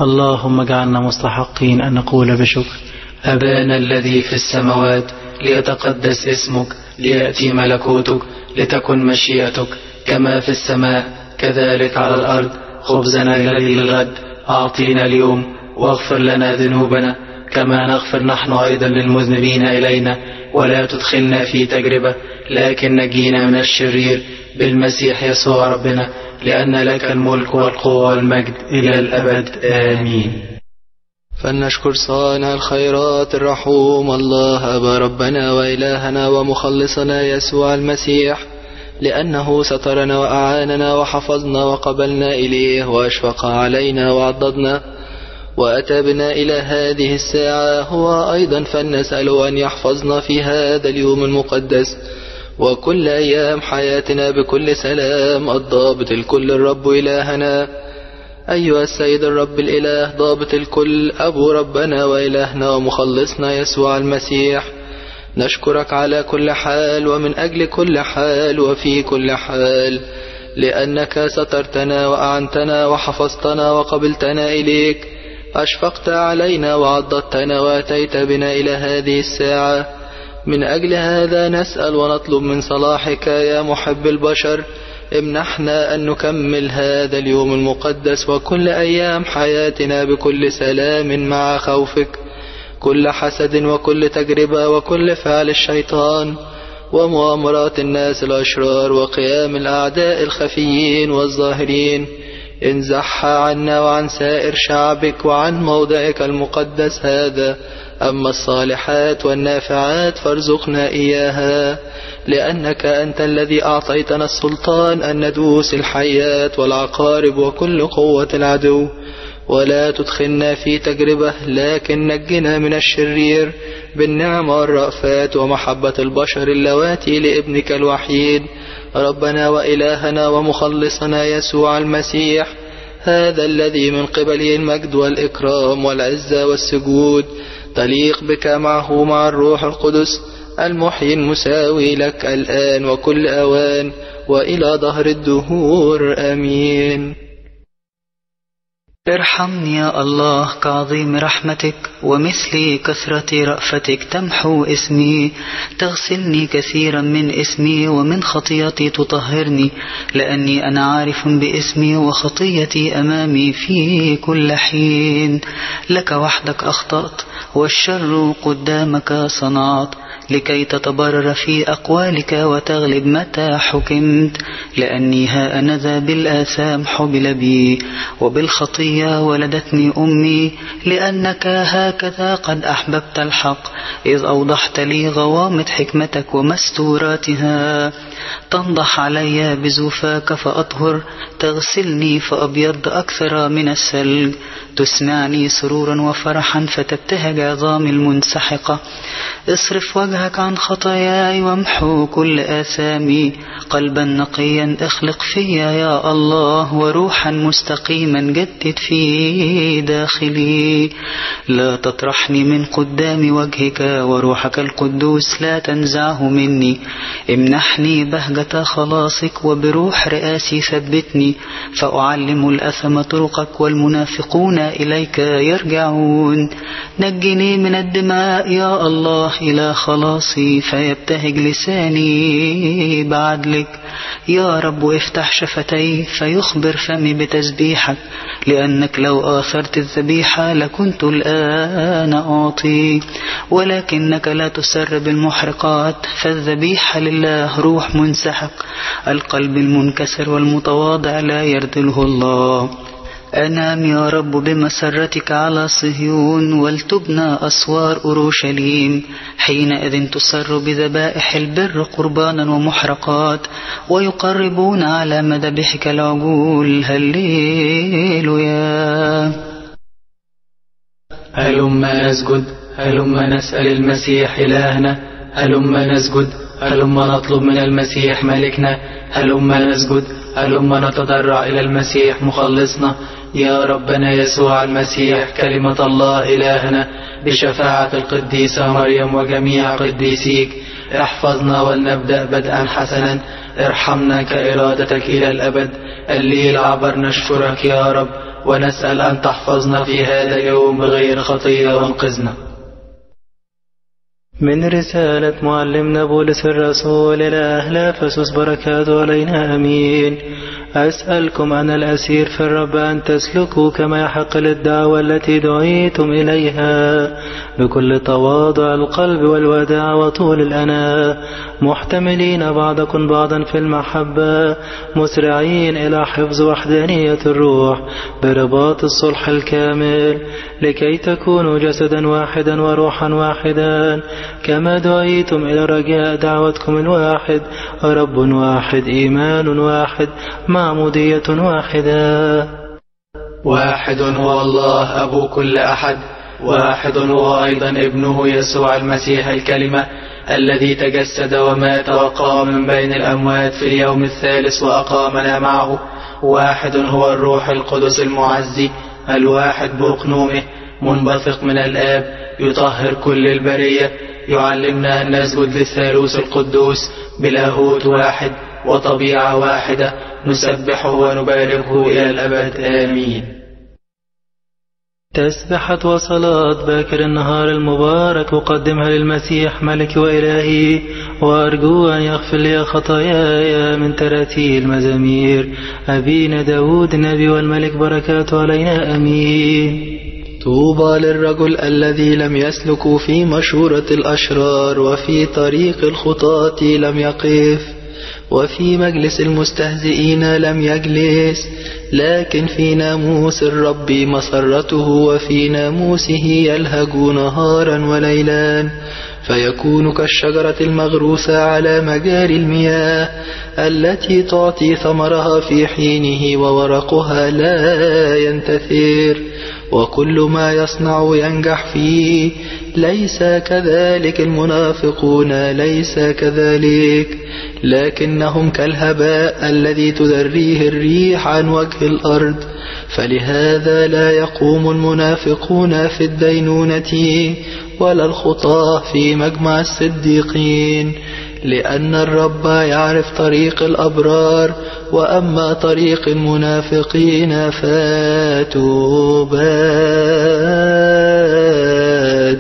اللهم اجعلنا مستحقين أن نقول بشكر: أبانا الذي في السماوات، ليتقدس اسمك، ليأتي ملكوتك، لتكن مشيئتك كما في السماء كذلك على الأرض. خبزنا الذي للغد أعطينا اليوم، واغفر لنا ذنوبنا كما نغفر نحن أيضا للمذنبين إلينا، ولا تدخلنا في تجربة لكن نجينا من الشرير، بالمسيح يسوع ربنا، لأن لك الملك والقوة والمجد إلى الأبد، آمين. فلنشكر صانع الخيرات الرحوم الله أبا ربنا وإلهنا ومخلصنا يسوع المسيح، لأنه سترنا وأعاننا وحفظنا وقبلنا إليه وأشفق علينا وعضدنا وأتى بنا إلى هذه الساعة. هو أيضا فلنسأله أن يحفظنا في هذا اليوم المقدس وكل أيام حياتنا بكل سلام الضابط الكل الرب إلهنا. أيها السيد الرب الإله ضابط الكل، أبو ربنا وإلهنا ومخلصنا يسوع المسيح، نشكرك على كل حال ومن أجل كل حال وفي كل حال، لأنك سترتنا وأعنتنا وحفظتنا وقبلتنا إليك، أشفقت علينا وعضدتنا وأتيت بنا إلى هذه الساعة. من أجل هذا نسأل ونطلب من صلاحك يا محب البشر، امنحنا أن نكمل هذا اليوم المقدس وكل أيام حياتنا بكل سلام مع خوفك، كل حسد وكل تجربة وكل فعل الشيطان ومؤامرات الناس الأشرار وقيام الأعداء الخفيين والظاهرين، انزحها عنا وعن سائر شعبك وعن موضعك المقدس هذا. أما الصالحات والنافعات فارزقنا إياها، لأنك أنت الذي أعطيتنا السلطان أن ندوس الحيات والعقارب وكل قوة العدو، ولا تدخلنا في تجربة لكن نجنا من الشرير بالنعمة والرأفات ومحبة البشر اللواتي لابنك الوحيد ربنا وإلهنا ومخلصنا يسوع المسيح، هذا الذي من قبله المجد والإكرام والعزة والسجود تليق بك معه مع الروح القدس المحيي المساوي لك الآن وكل أوان وإلى ظهر الدهور، آمين. ارحمني يا الله كعظيم رحمتك، ومثل كثرة رأفتك تمحو اسمي، تغسلني كثيرا من اسمي ومن خطيئتي تطهرني، لأني أنا عارف باسمي وخطيتي أمامي في كل حين. لك وحدك أخطأت والشر قدامك صنعت، لكي تتبرر في أقوالك وتغلب متى حكمت، لأني ها أنا ذا بالآثام حبل بي وبالخطية ولدتني أمي، لأنك هكذا قد أحببت الحق إذ أوضحت لي غوامض حكمتك ومستوراتها. تنضح علي بزوفاك فأطهر، تغسلني فأبيض أكثر من الثلج، تسمعني سرورا وفرحا فتبتهج عظامي المنسحقة. اصرف وجهك عن خطاياي وامحو كل آثامي، قلبا نقيا اخلق فيا يا الله، وروحا مستقيما جدد في داخلي. لا تطرحني من قدام وجهك، وروحك القدوس لا تنزعه مني. امنحني بهجة خلاصك، وبروح رئاسي ثبتني، فأعلم الأثم طرقك والمنافقون إليك يرجعون. نجني من الدماء يا الله إلى خلاصي، فيبتهج لساني بعدلك. يا رب افتح شفتي فيخبر فمي بتسبيحك، لأنك لو آثرت الذبيحة لكنت الآن أعطي، ولكنك لا تسر بالمحرقات، فالذبيحة لله روح منسحق. القلب المنكسر والمتواضع لا يرذله الله. أنام يا رب بمسرتك على صهيون، ولتبنى أسوار أورشليم. حينئذ تسر بذبائح البر قربانا ومحرقات، ويقربون على مذبحك العجول. هللويا. هلما نسجد، هلما نسأل المسيح إلهنا، هلما نسجد، هلما نطلب من المسيح ملكنا، هلما نسجد، هلما نتضرع إلى المسيح مخلصنا. يا ربنا يسوع المسيح كلمة الله إلهنا، بشفاعة القديسة مريم وجميع قديسيك، احفظنا ولنبدأ بدءا حسنا، ارحمنا كإرادتك إلى الأبد. الليل عبر نشكرك يا رب، ونسأل أن تحفظنا في هذا اليوم بغير خطية وانقذنا. من رسالة معلمنا بولس الرسول إلى أهل أفسس، بركاته علينا أمين. أسألكم أنا الأسير في الرب أن تسلكوا كما يحق للدعوة التي دعيتم إليها بكل تواضع القلب والوداع وطول الأناة، محتملين بعضكم بعضا في المحبة، مسرعين إلى حفظ وحدانية الروح برباط الصلح الكامل، لكي تكونوا جسدا واحدا وروحا واحدا، كما دعيتم إلى رجاء دعوتكم الواحد، رب واحد، إيمان واحد، معمودية واحدة. واحد هو الله أبو كل أحد، واحد هو أيضا ابنه يسوع المسيح الكلمة الذي تجسد ومات وقام من بين الأموات في اليوم الثالث وأقامنا معه. واحد هو الروح القدس المعزي الواحد بأقنومه، منبثق من الآب، يطهر كل البرية، يعلمنا أن نسجد للثالوث القدوس بلاهوت واحد وطبيعة واحدة، نسبحه ونباركه إلى الأبد، آمين. تسبحة وصلاة باكر النهار المبارك أقدمها للمسيح ملك وإلهي، وأرجو أن يغفر لي خطاياي من تراتيل المزامير أبينا داود النبي والملك، بركاته علينا أمين. طوبى للرجل الذي لم يسلك في مشورة الأشرار، وفي طريق الخطاة لم يقف، وفي مجلس المستهزئين لم يجلس، لكن في ناموس الرب مسرته، وفي ناموسه يلهج نهارا وليلا، فيكون كالشجرة المغروسة على مجاري المياه، التي تعطي ثمرها في حينه وورقها لا ينتثر، وكل ما يصنع ينجح فيه. ليس كذلك المنافقون، ليس كذلك، لكنهم كالهباء الذي تذريه الريح عن وجه الأرض. فلهذا لا يقوم المنافقون في الدينونة، ولا الخطاة في مجمع الصديقين، لأن الرب يعرف طريق الأبرار، وأما طريق المنافقين فتباد.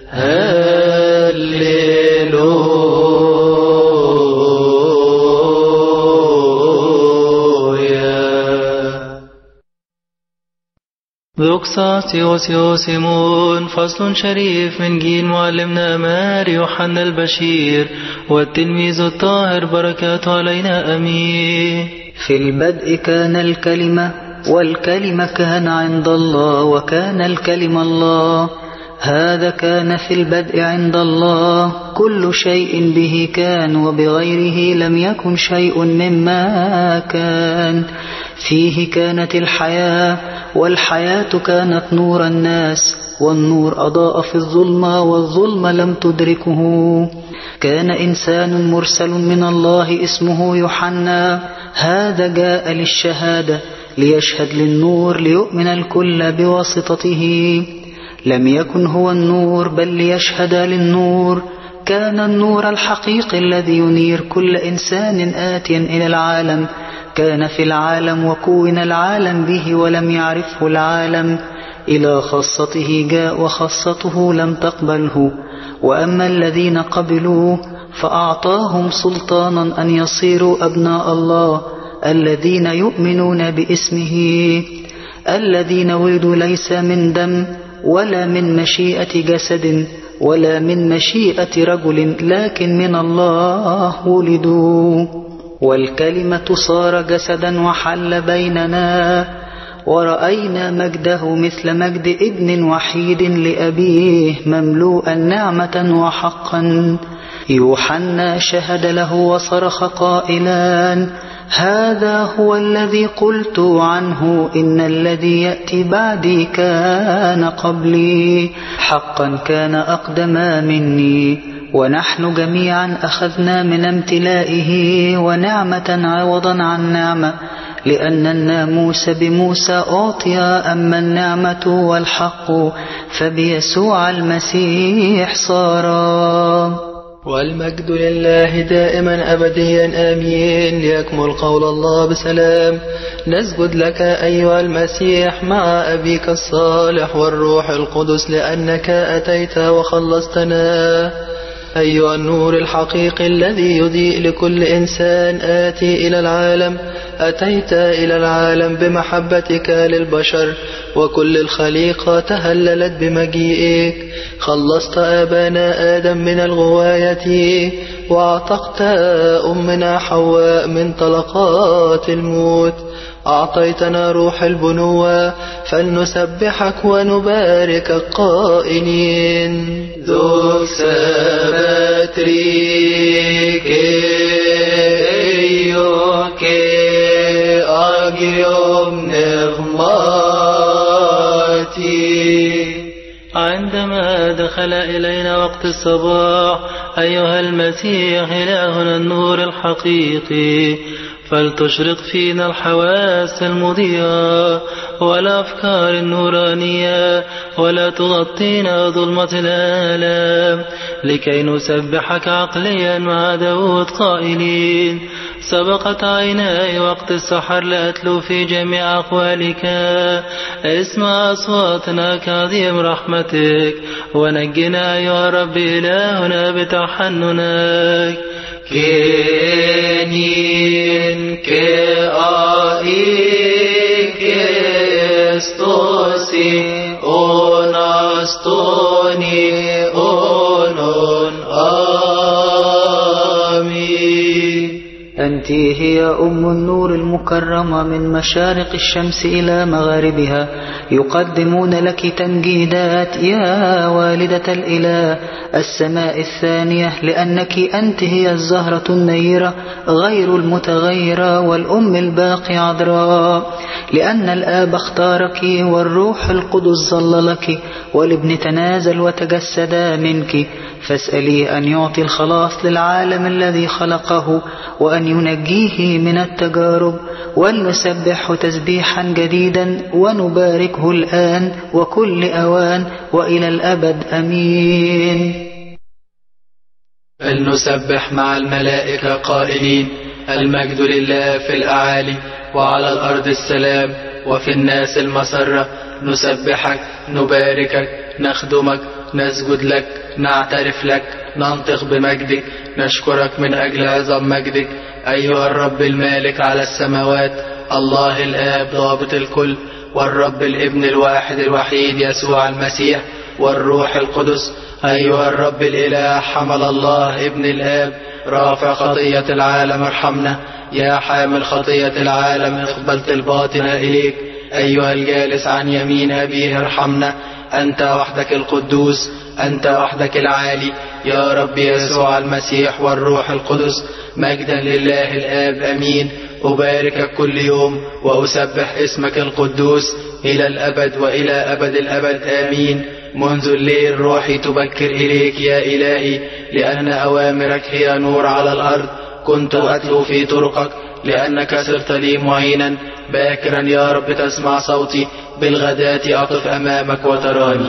ذوكساسيوسيمون. فصل شريف من جيل معلمنا ماري يوحنا البشير والتلميذ الطاهر، بركاته علينا أمين. في البدء كان الكلمة، والكلمة كان عند الله، وكان الكلمة الله. هذا كان في البدء عند الله. كل شيء به كان، وبغيره لم يكن شيء مما كان. فيه كانت الحياة، والحياة كانت نور الناس، والنور أضاء في الظلمة، والظلمة لم تدركه. كان إنسان مرسل من الله اسمه يوحنا، هذا جاء للشهادة، ليشهد للنور، ليؤمن الكل بواسطته. لم يكن هو النور، بل ليشهد للنور. كان النور الحقيقي الذي ينير كل إنسان آتيا إلى العالم. كان في العالم، وكون العالم به، ولم يعرفه العالم. إلى خاصته جاء، وخاصته لم تقبله. وأما الذين قبلوه فأعطاهم سلطانا أن يصيروا أبناء الله، الذين يؤمنون باسمه، الذين ولدوا ليس من دم، ولا من مشيئة جسد، ولا من مشيئة رجل، لكن من الله ولدوا. والكلمة صار جسدا وحل بيننا، ورأينا مجده مثل مجد ابن وحيد لأبيه، مملوءا نعمة وحقا. يوحنا شهد له وصرخ قائلا: هذا هو الذي قلت عنه، إن الذي يأتي بعدي كان قبلي، حقا كان أقدم مني. ونحن جميعا أخذنا من امتلائه، ونعمة عوضا عن نعمة، لأن الناموس بموسى أعطي، أما النعمة والحق فبيسوع المسيح صار. والمجد لله دائما أبديا آمين. ليكمل قول الله بسلام. نسجد لك أيها المسيح مع أبيك الصالح والروح القدس لأنك أتيت وخلصتنا. أيها النور الحقيقي الذي يضيء لكل إنسان آتي إلى العالم، أتيت إلى العالم بمحبتك للبشر وكل الخليقة تهللت بمجيئك. خلصت آبانا آدم من الغواية وأعتقت أمنا حواء من طلقات الموت. أعطيتنا روح البنوة فلنسبحك ونبارك قائلين ذوك سباتريك أيوك أجيوم نغماتي. عندما دخل إلينا وقت الصباح أيها المسيح إلهنا النور الحقيقي، فلتشرق فينا الحواس المضيئة والأفكار النورانية، ولا تغطينا ظلمة الآلام، لكي نسبحك عقليا مع داود قائلين سبقت عيناي وقت السحر لأتلو في جميع أقوالك. اسمع أصواتنا كعظيم رحمتك، ونجنا يا رب إلهنا بتحننك. كينين كآئي كستوسي أونستوني أونون آمين. أنت هي أم النور المكرمة من مشارق الشمس إلى مغاربها، يقدمون لك تمجيدات يا والدة الإله السماء الثانية، لأنك أنت هي الزهرة النيرة غير المتغيرة والأم الباقي عذراء، لأن الآب اختارك والروح القدس ظل لك، والابن تنازل وتجسد منك. فاسأليه أن يعطي الخلاص للعالم الذي خلقه وأن ينجيه من التجارب، ولنسبحه تسبيحا جديدا ونباركه الآن وكل أوان وإلى الأبد أمين. فلنسبح مع الملائكة قائلين المجد لله في الأعالي وعلى الأرض السلام وفي الناس المسرة. نسبحك نباركك نخدمك نسجد لك نعترف لك ننطق بمجدك نشكرك من أجل عظم مجدك أيها الرب المالك على السماوات، الله الآب ضابط الكل، والرب الابن الواحد الوحيد يسوع المسيح والروح القدس. أيها الرب الإله حمل الله ابن الآب رافع خطية العالم ارحمنا. يا حامل خطية العالم اقبلت الباطن إليك. أيها الجالس عن يمين أبيه ارحمنا. أنت وحدك القدوس، أنت وحدك العالي يا رب يسوع المسيح والروح القدس. مجدا لله الآب أمين. أباركك كل يوم وأسبح اسمك القدوس إلى الأبد وإلى أبد الأبد آمين. منذ الليل روحي تبكر إليك يا إلهي، لأن أوامرك هي نور على الأرض. كنت أتلو في طرقك لأنك صرت لي معينا. باكرا يا رب تسمع صوتي، بالغداة أقف أمامك وتراني.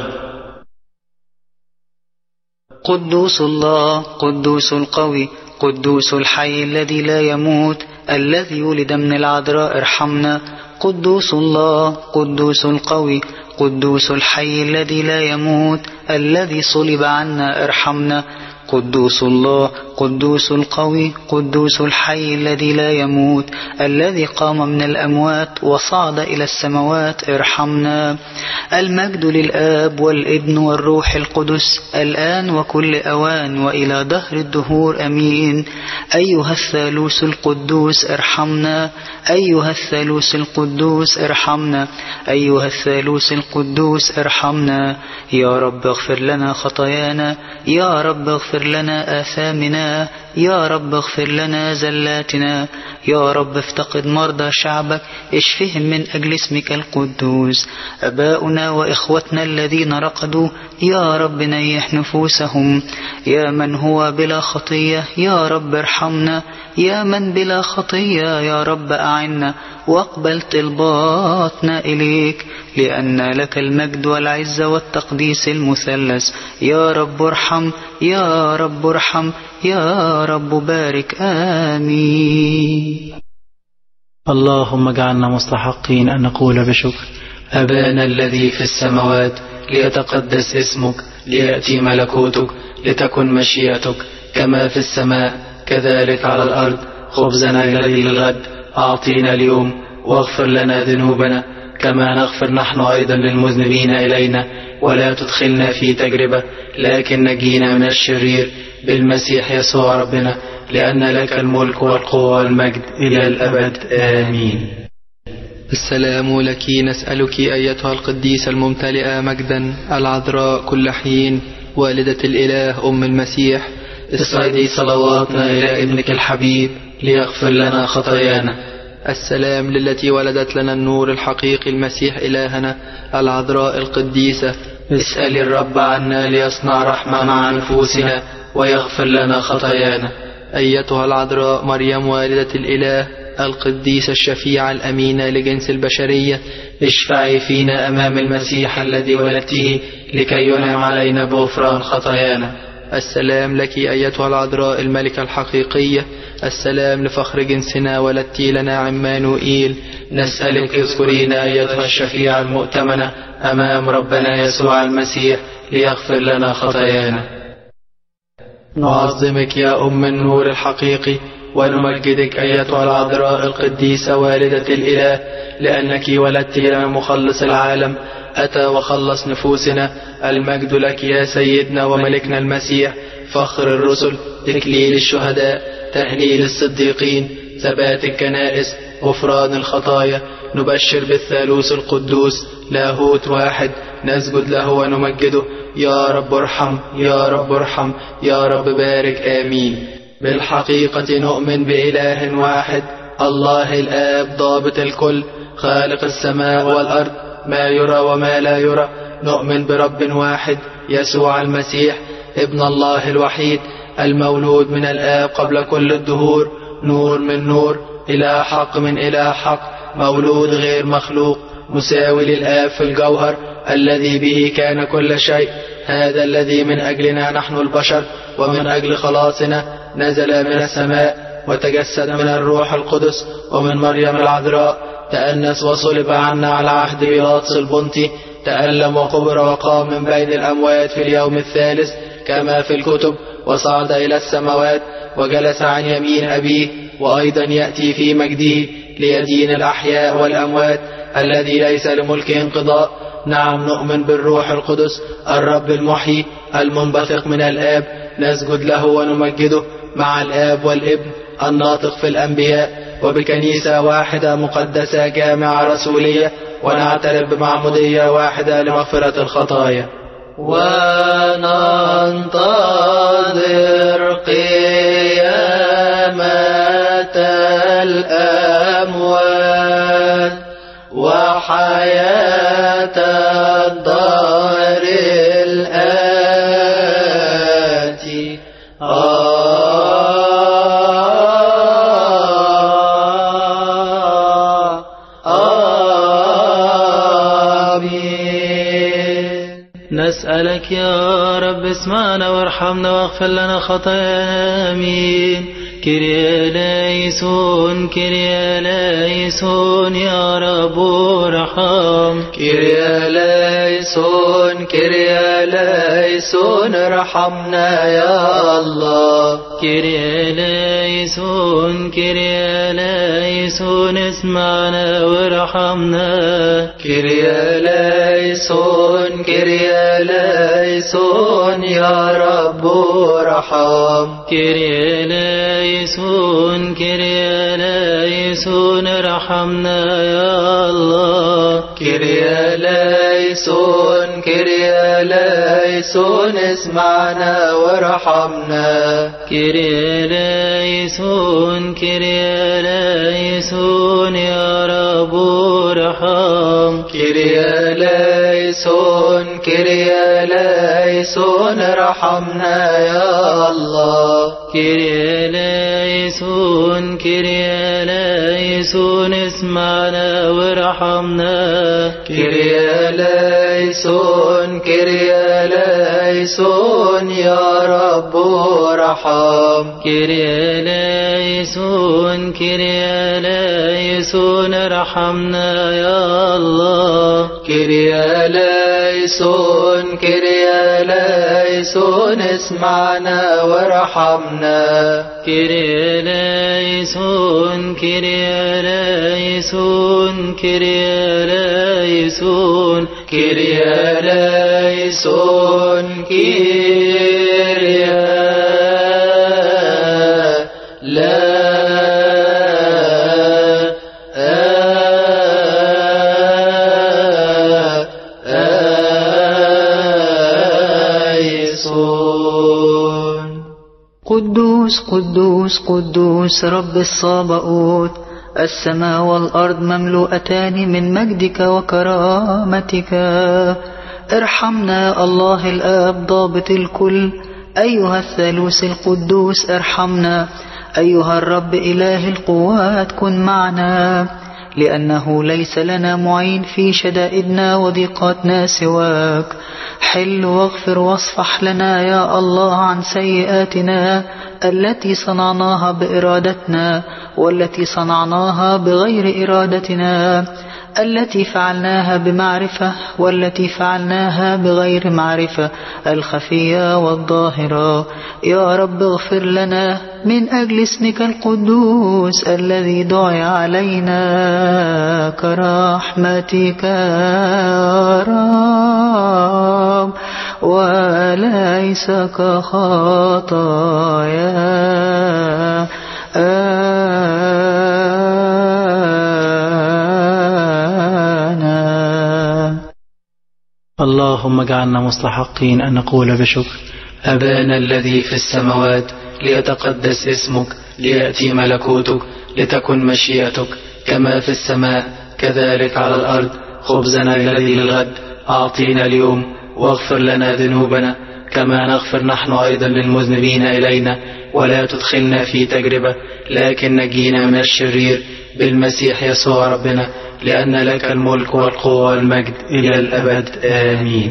قدوس الله قدوس القوي قدوس الحي الذي لا يموت الذي ولد من العذراء ارحمنا. قدوس الله قدوس القوي قدوس الحي الذي لا يموت الذي صلب عنا ارحمنا. قدوس الله قدوس القوي قدوس الحي الذي لا يموت الذي قام من الأموات وصعد إلى السماوات ارحمنا. المجد للآب والابن والروح القدس الآن وكل أوان وإلى دهر الدهور أمين. أيها الثالوث القدوس ارحمنا. أيها الثالوث القدوس ارحمنا. أيها الثالوث القدوس ارحمنا. يا رب اغفر لنا خطايانا، يا رب اغفر لنا آثامنا، يا رب اغفر لنا زلاتنا. يا رب افتقد مرضى شعبك، اشفهم من أجل اسمك القدوس. أباؤنا وإخوتنا الذين رقدوا، يا رب نيح نفوسهم. يا من هو بلا خطية، يا رب ارحمنا. يا من بلا خطية، يا رب أعنا واقبل طلباتنا إليك، لأن لك المجد والعزة والتقديس المثلث. يا رب ارحم، يا رب ارحم، يا رب بارك. آمين. اللهم اجعلنا مستحقين أن نقول بشكر: أبانا الذي في السماوات، ليتقدس اسمك، ليأتي ملكوتك، لتكن مشيئتك كما في السماء كذلك على الأرض. خبزنا الذي للغد أعطينا اليوم، واغفر لنا ذنوبنا كما نغفر نحن أيضا للمذنبين إلينا، ولا تدخلنا في تجربة، لكن نجينا من الشرير، بالمسيح يسوع ربنا، لأن لك الملك والقوة والمجد إلى الأبد. آمين. السلام لك نسألك أيتها القديسة الممتلئة مجدا، العذراء كل حين، والدة الإله أم المسيح، اصعدي صلواتنا إلى ابنك الحبيب ليغفر لنا خطايانا. السلام للتي ولدت لنا النور الحقيقي المسيح إلهنا، العذراء القديسة. اسأل الرب عنا ليصنع رحمة مع نفوسنا ويغفر لنا خطايانا. أيتها العذراء مريم والدة الإله، القديسة الشفيعة الأمينة لجنس البشرية، اشفعي فينا أمام المسيح الذي ولدته لكي ينعم علينا بغفران خطايانا. السلام لك أيتها العذراء الملكة الحقيقية، السلام لفخر جنسنا ولدتي لنا عمانوئيل. نسألك اذكرينا أيتها الشفيعة المؤتمنة أمام ربنا يسوع المسيح ليغفر لنا خطايانا. نعظمك يا أم النور الحقيقي، ونمجدك أيتها العذراء القديسة والدة الإله، لأنك ولدت لنا مخلص العالم، أتى وخلص نفوسنا. المجد لك يا سيدنا وملكنا المسيح، فخر الرسل، تكليل الشهداء، تهليل الصديقين، ثبات الكنائس، غفران الخطايا. نبشر بالثالوث القدوس، لاهوت واحد، نسجد له ونمجده. يا رب ارحم، يا رب ارحم، يا رب بارك. آمين. بالحقيقة نؤمن بإله واحد، الله الآب ضابط الكل، خالق السماء والأرض، ما يرى وما لا يرى. نؤمن برب واحد، يسوع المسيح ابن الله الوحيد، المولود من الآب قبل كل الدهور، نور من نور، إله حق من إله حق، مولود غير مخلوق، مساوي للآب في الجوهر، الذي به كان كل شيء. هذا الذي من أجلنا نحن البشر ومن أجل خلاصنا نزل من السماء، وتجسد من الروح القدس ومن مريم العذراء، تأنس وصلب عنا على عهد بيلاطس البنطي، تألم وقبر وقام من بين الأموات في اليوم الثالث كما في الكتب، وصعد إلى السماوات وجلس عن يمين أبيه، وأيضا يأتي في مجده ليدين الأحياء والأموات، الذي ليس لملكه انقضاء. نعم، نؤمن بالروح القدس الرب المحيي المنبثق من الآب، نسجد له ونمجده مع الآب والابن الناطق في الأنبياء، وبكنيسة واحدة مقدسة جامعة رسولية، ونعترف بمعمودية واحدة لمغفرة الخطايا، وننتظر قيامة الأموات وحياة الدار الآتي. نسألك يا رب اسمعنا وارحمنا واغفر لنا خطايانا. آمين. كيريا ليسون، كيريا ليسون، يا رب ارحم. كيريا ليسون، كيريا ليسون، ارحمنا يا الله. كيريا ليسون، كيريا ليسون، اسمعنا وارحمنا. كيريا ليسون، كيريا ليسون، يا رب ارحم. كيريا ليسون، كيريا ليسون ارحمنا يا الله. كيريا ليسون كيريا ليسون اسمعنا وارحمنا. كيريا ليسون كيريا ليسون يا رب ارحم. كيريا ليسون كيريا ليسون ارحمنا يا الله. كيريا ليسون كيريا ليسون اسمعنا وارحمنا. كيريا ليسون كيريا ليسون يا رب ارحم. كيريا ليسون كيريا ليسون ارحمنا يا الله. كيريا ليسون كيريا ليسون اسمعنا وارحمنا. كيريا ليسون كيريا ليسون كيريا ليسون كيريا ليسون كيريا ليسون. قدوس قدوس قدوس رب الصابئوت، السماء والأرض مملوءتان من مجدك وكرامتك. ارحمنا الله الآب ضابط الكل، أيها الثالوث القدوس ارحمنا. أيها الرب إله القوات كن معنا، لأنه ليس لنا معين في شدائدنا وضيقاتنا سواك. حل واغفر واصفح لنا يا الله عن سيئاتنا التي صنعناها بإرادتنا، والتي صنعناها بغير إرادتنا، التي فعلناها بمعرفة والتي فعلناها بغير معرفة، الخفية والظاهرة. يا رب اغفر لنا من أجل اسمك القدوس الذي دعي علينا كرحمتك يا رب، وليس كخطايا اللهم اجعلنا مستحقين أن نقول بشكر. أبانا الذي في السماوات، ليتقدس اسمك، ليأتي ملكوتك، لتكن مشيئتك كما في السماء كذلك على الأرض. خبزنا الذي للغد أعطينا اليوم، واغفر لنا ذنوبنا كما نغفر نحن أيضا للمذنبين إلينا، ولا تدخلنا في تجربة لكن نجينا من الشرير، بالمسيح يسوع ربنا، لأن لك الملك والقوة والمجد إلى الأبد آمين.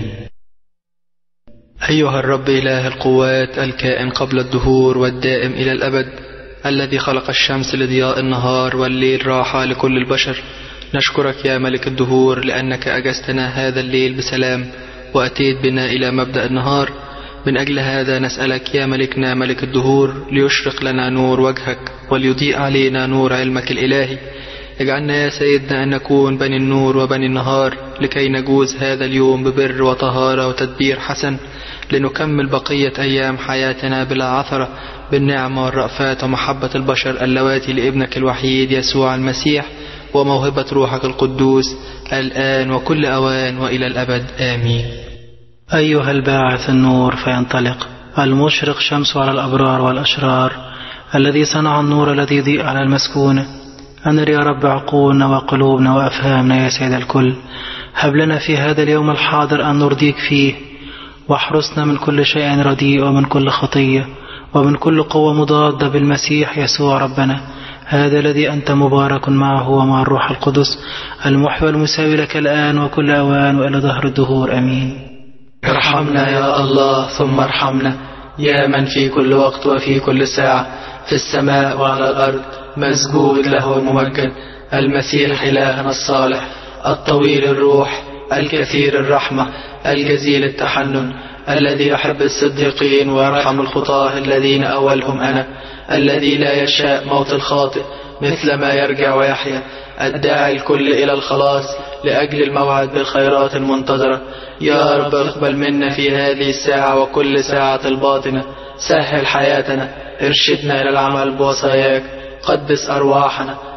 أيها الرب إله القوات الكائن قبل الدهور والدائم إلى الأبد، الذي خلق الشمس لضياء النهار والليل راحة لكل البشر، نشكرك يا ملك الدهور لأنك أجزتنا هذا الليل بسلام وأتيت بنا إلى مبدأ النهار. من أجل هذا نسألك يا ملكنا ملك الدهور ليشرق لنا نور وجهك وليضيء علينا نور علمك الإلهي. اجعلنا يا سيدنا أن نكون بني النور وبني النهار، لكي نجوز هذا اليوم ببر وطهارة وتدبير حسن، لنكمل بقية أيام حياتنا بلا عثرة بالنعمة والرأفات ومحبة البشر اللواتي لابنك الوحيد يسوع المسيح، وموهبة روحك القدوس الآن وكل أوان وإلى الأبد آمين. أيها الباعث النور فينطلق، المشرق شمس على الأبرار والأشرار، الذي صنع النور الذي يضيء على المسكونة، أنر يا رب عقولنا وقلوبنا وأفهامنا يا سيد الكل. هب لنا في هذا اليوم الحاضر أن نرضيك فيه، واحرسنا من كل شيء رديء ومن كل خطية ومن كل قوة مضادة بالمسيح يسوع ربنا، هذا الذي أنت مبارك معه ومع الروح القدس، المحيي والمساوي لك الآن وكل أوان وإلى دهر الدهور آمين. ارحمنا يا الله ثم ارحمنا، يا من في كل وقت وفي كل ساعة في السماء وعلى الأرض مسجود له الممجد، المسيح إلهنا الصالح، الطويل الروح، الكثير الرحمة، الجزيل التحنن، الذي يحب الصديقين ويرحم الخطاة الذين أولهم أنا، الذي لا يشاء موت الخاطئ مثل ما يرجع ويحيا، الداعي الكل إلى الخلاص لأجل الموعد بالخيرات المنتظرة. يا رب اقبل منا في هذه الساعة وكل ساعة الباطنة، سهل حياتنا، ارشدنا إلى العمل بوصاياك، قدس أرواحنا،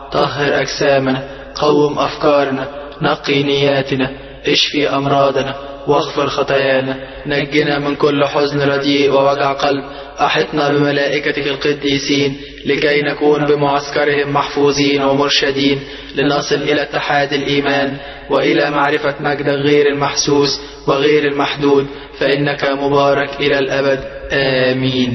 طهر أجسامنا، قوم أفكارنا، نقي نياتنا، اشفي أمراضنا، واغفر خطايانا، نجنا من كل حزن رديء ووجع قلب، أحطنا بملائكتك القديسين لكي نكون بمعسكرهم محفوظين ومرشدين، لنصل إلى اتحاد الإيمان وإلى معرفة مجدك غير المحسوس وغير المحدود، فإنك مبارك إلى الأبد. آمين.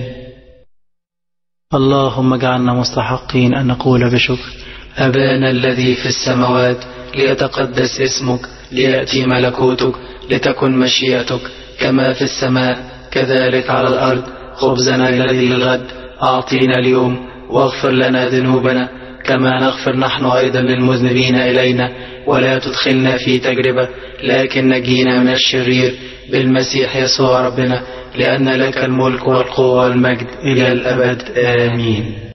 اللهم اجعلنا مستحقين أن نقول بشكر: أبانا الذي في السماوات، ليتقدس اسمك، ليأتي ملكوتك، لتكن مشيئتك كما في السماء كذلك على الأرض. خبزنا الذي للغد أعطينا اليوم، واغفر لنا ذنوبنا كما نغفر نحن أيضا للمذنبين إلينا، ولا تدخلنا في تجربة لكن نجينا من الشرير، بالمسيح يسوع ربنا، لأن لك الملك والقوة والمجد إلى الأبد. آمين.